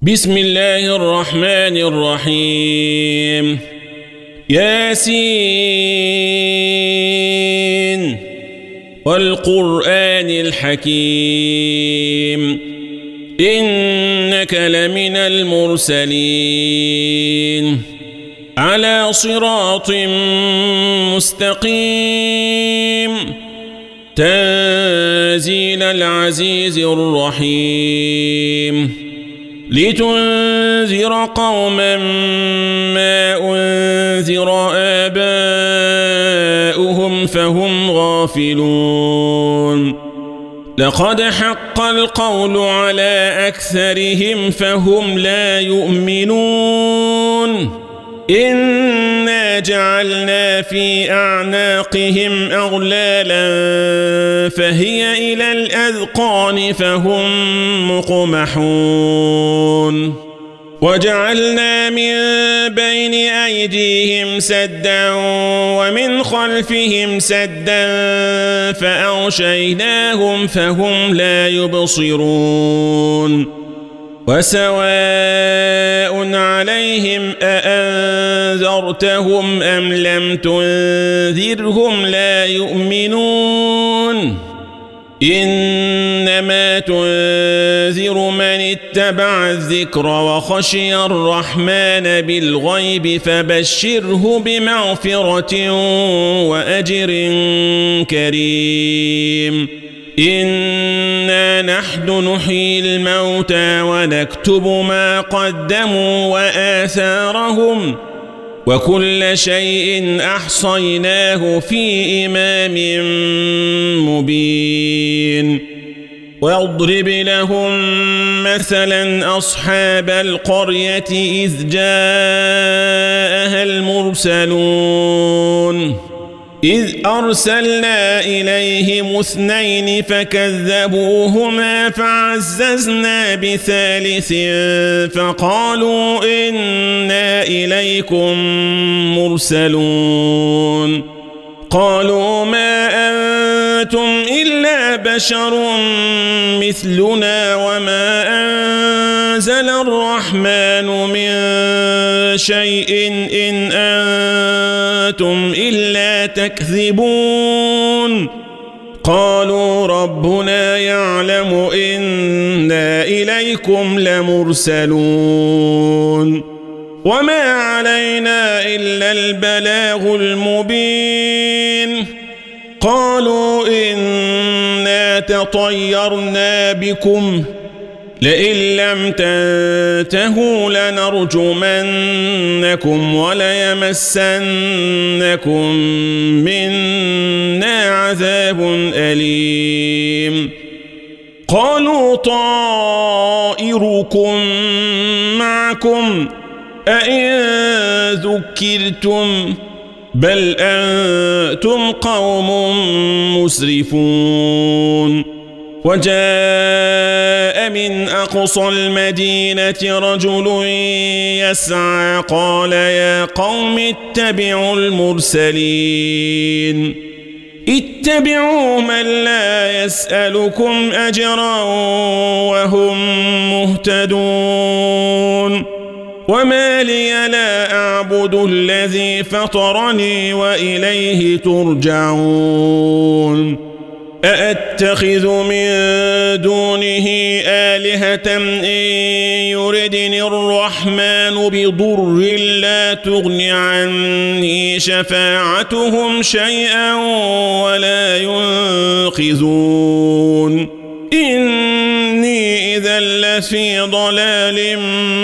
بسم الله الرحمن الرحيم ياسين والقرآن الحكيم إنك لمن المرسلين على صراط مستقيم تنزيل العزيز الرحيم لتنذر قوما ما أنذر آباؤهم فهم غافلون لقد حق القول على أكثرهم فهم لا يؤمنون إنا جعلنا في أعناقهم أغلالا فهي إلى الأذقان فهم مقمحون وجعلنا من بين أيديهم سدا ومن خلفهم سدا فأغشيناهم فهم لا يبصرون وسواء عليهم أأنذرتهم أم لم تنذرهم لا يؤمنون إنما تنذر من اتبع الذكر وخشي الرحمن بالغيب فبشره بمغفرة وأجر كريم إنا نحن نحيي الموتى ونكتب ما قدموا وآثارهم وكل شيء أحصيناه في إمام مبين واضرب لهم مثلا أصحاب القرية إذ جاءها المرسلون إذ أرسلنا إليهم 2 فكذبوهما فعززنا بثالث فقالوا إنا إليكم مرسلون قالوا ما أنتم إلا بشر مثلنا وما أنزل الرحمن من شيء إن أنتم إلا تكذبون قالوا ربنا يعلم إنا إليكم لمرسلون وما علينا إلا البلاغ المبين قالوا إنا تطيرنا بكم لئن لم تنتهوا لنرجمنكم وليمسنكم منا عذاب أليم قالوا طائركم معكم أئن ذكرتم بل أنتم قوم مسرفون وجاء من أقصى المدينة رجل يسعى قال يا قوم اتبعوا المرسلين اتبعوا من لا يسألكم أجرا وهم مهتدون وما لي لا أعبد الذي فطرني وإليه ترجعون أأتخذ من دونه آلهة إن يردني الرحمن بضر لا تغن عني شفاعتهم شيئا ولا ينقذون إني إذا لفي ضلال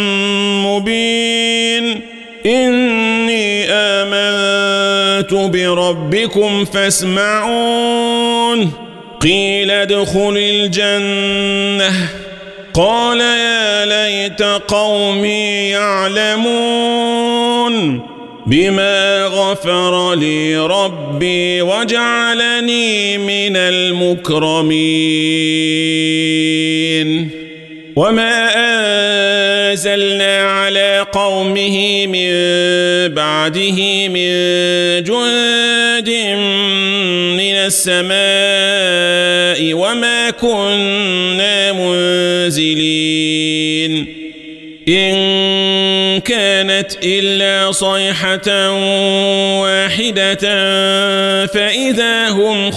مبين إني آمنت بربكم فاسمعون قيل ادخل الجنة قال يا ليت قومي يعلمون بما غفر لي ربي وجعلني من المكرمين وما أنزلنا على قومه من بعده من جند من السماء وما كنا منزلين إن كانت إلا صيحة واحدة فإذا هم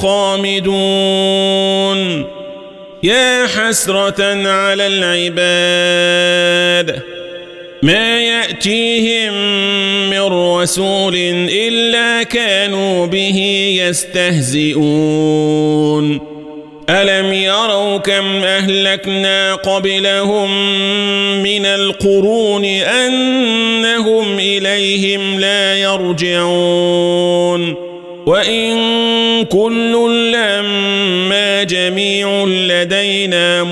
خامدون يا حسرة على العباد ما يأتيهم من رسول إلا كانوا به يستهزئون ألم يروا كم أهلكنا قبلهم من القرون أنهم إليهم لا يرجعون وإن كل لما جميع لدينا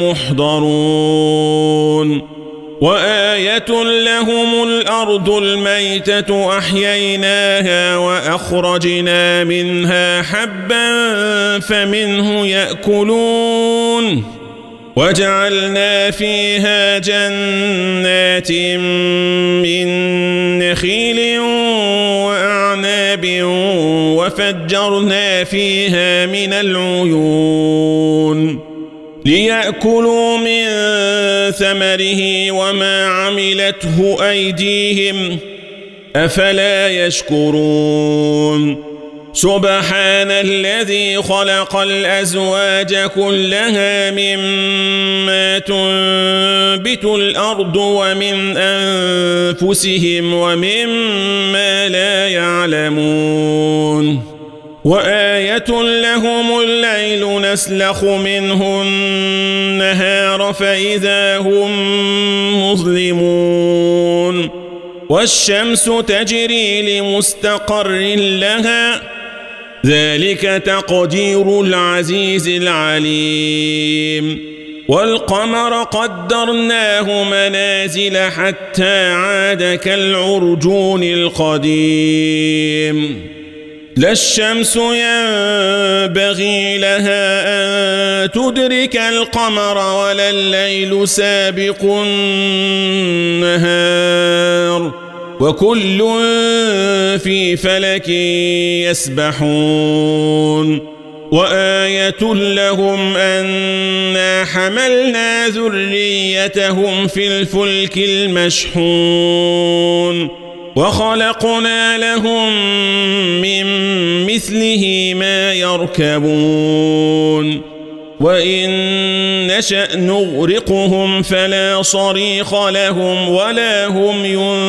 محضرون وآية لهم الأرض الميتة أحييناها وأخرجنا منها حبا فمنه يأكلون وجعلنا فيها جنات من نخيل وأعناب وفجرنا فيها من العيون ليأكلوا من ثمره وما عملته أيديهم أفلا يشكرون سبحان الذي خلق الأزواج كلها مما تنبت الأرض ومن أنفسهم ومما لا يعلمون وآية لهم الليل نسلخ منه النهار فإذا هم مظلمون والشمس تجري لمستقر لها ذلك تقدير العزيز العليم والقمر قدرناه منازل حتى عاد كالعرجون القديم لا الشمس ينبغي لها أن تدرك القمر ولا الليل سابق النهار وكل في فلك يسبحون وآية لهم أنا حملنا ذريتهم في الفلك المشحون وخلقنا لهم من مثله ما يركبون وإن نشأ نغرقهم فلا صريخ لهم ولا هم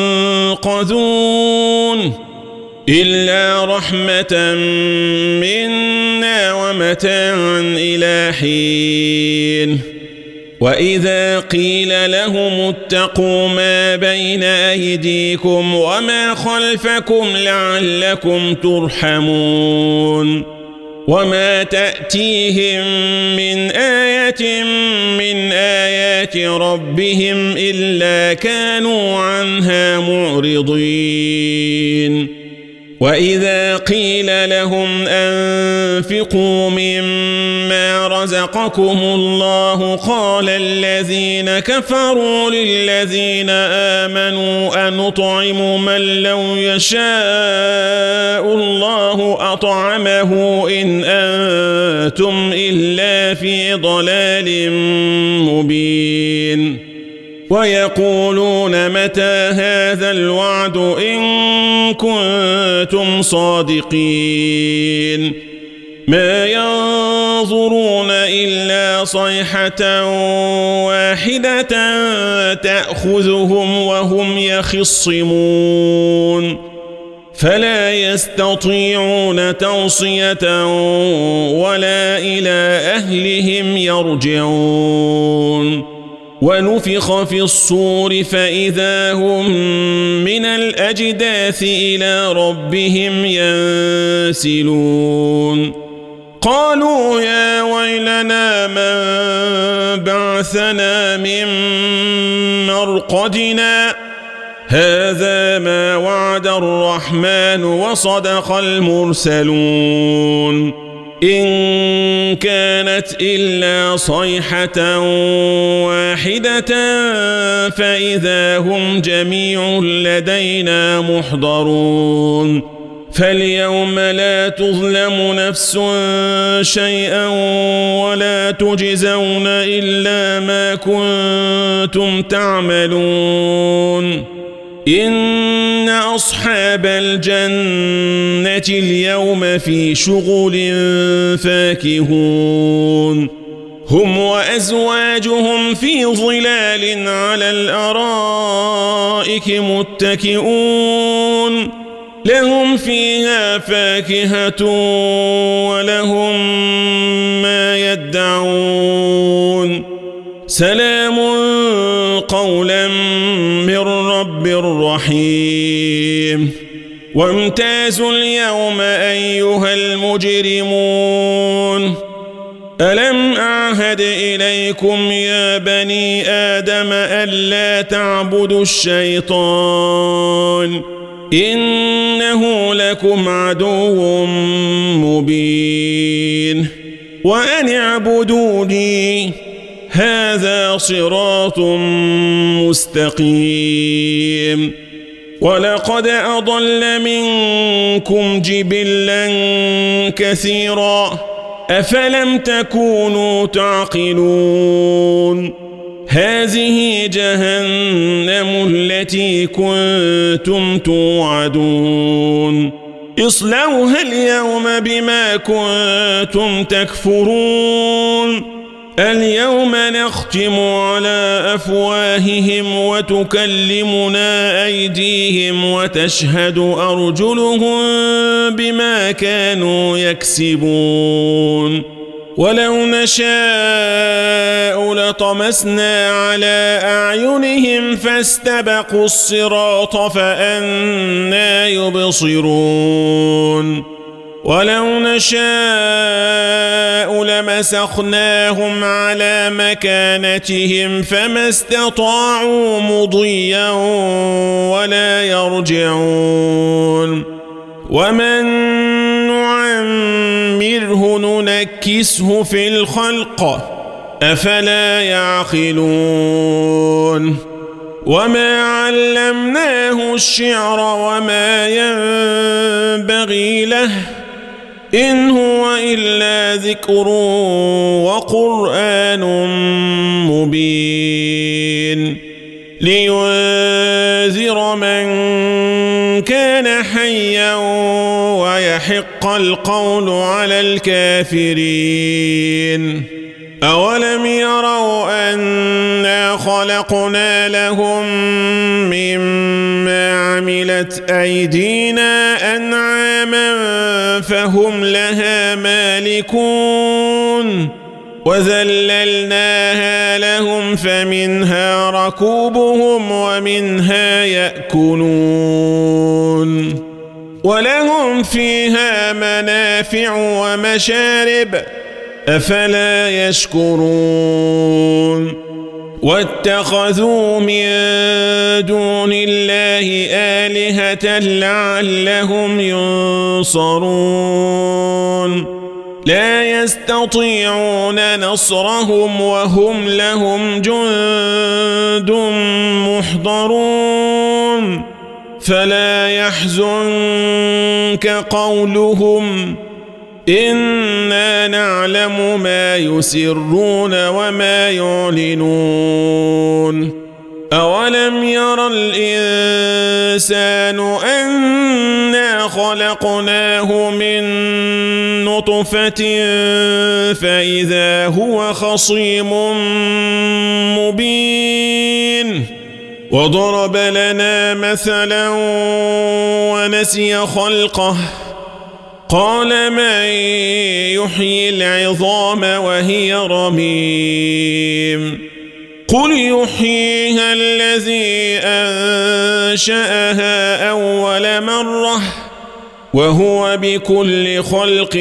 ينقذون إلا رحمة منا ومتاعا إلى حين وإذا قيل لهم اتقوا ما بين أيديكم وما خلفكم لعلكم ترحمون وما تأتيهم من آية من آيات ربهم إلا كانوا عنها معرضين وإذا قيل لهم أنفقوا مما رزقكم الله قال الذين كفروا للذين آمنوا أنطعم من لو يشاء الله أطعمه إن أنتم إلا في ضلال مبين ويقولون متى هذا الوعد إن كنتم صادقين ما ينظرون إلا صيحة واحدة تأخذهم وهم يخصمون فلا يستطيعون توصية ولا إلى أهلهم يرجعون ونفخ في الصور فإذا هم من الأجداث إلى ربهم ينسلون قالوا يا ويلنا من بعثنا من مرقدنا هذا ما وعد الرحمن وصدق المرسلون إن كانت إلا صيحة واحدة فإذا هم جميع لدينا محضرون فاليوم لا تظلم نفس شيئا ولا تجزون إلا ما كنتم تعملون إن أصحاب الجنة اليوم في شغل فاكهون هم وأزواجهم في ظلال على الأرائك متكئون لهم فيها فاكهة ولهم ما يدعون سلام قولا من رب رحيم وامتازوا اليوم أيها المجرمون ألم أعهد إليكم يا بني آدم ألا تعبدوا الشيطان إنه لكم عدو مبين وأن اعبدوني هذا صراط مستقيم ولقد أضل منكم جبلا كثيرا أفلم تكونوا تعقلون هذه جهنم التي كنتم توعدون اصلوها اليوم بما كنتم تكفرون اليوم نختم على أفواههم وتكلمنا أيديهم وتشهد أرجلهم بما كانوا يكسبون ولو نشاء لطمسنا على أعينهم فاستبقوا الصراط فأنى يبصرون ولو نشاء لمسخناهم على مكانتهم فما استطاعوا مضيا ولا يرجعون ومن نعمره ننكسه في الخلق أفلا يعقلون وما علمناه الشعر وما ينبغي له إن هو إلا ذكر وقرآن مبين لينذر من كان حيا ويحق القول على الكافرين أولم يروا أنا خلقنا لهم مما عملت أيدينا أنعاما فهم لها مالكون وذللناها لهم فمنها ركوبهم ومنها يأكلون ولهم فيها منافع ومشارب أفلا يشكرون واتخذوا من دون الله آلهة لعلهم ينصرون لا يستطيعون نصرهم وهم لهم جند محضرون فلا يحزنك قولهم إنا نعلم ما يسرون وما يعلنون أولم ير الإنسان أنا خلقناه من نطفة فإذا هو خصيم مبين وضرب لنا مثلا ونسي خلقه قال من يحيي العظام وهي رميم قل يحييها الذي أنشأها أول مرة وهو بكل خلق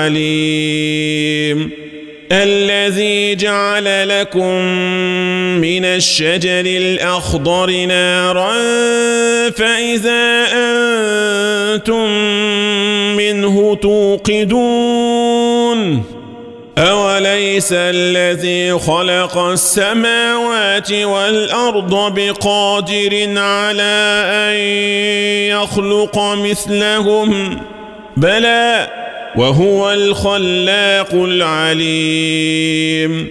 عليم الذي جعل لكم من الشجر الأخضر نارا فإذا أنتم منه توقدون أوليس الذي خلق السماوات والأرض بقادر على أن يخلق مثلهم بلى وهو الخلاق العليم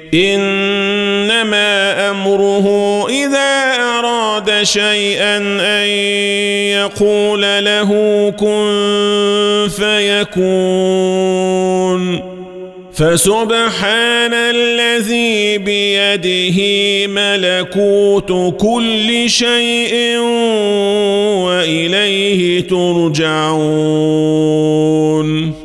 إنما أمره إذا أراد شيئا أن يقول له كن فيكون فسبحان الذي بيده ملكوت كل شيء وإليه ترجعون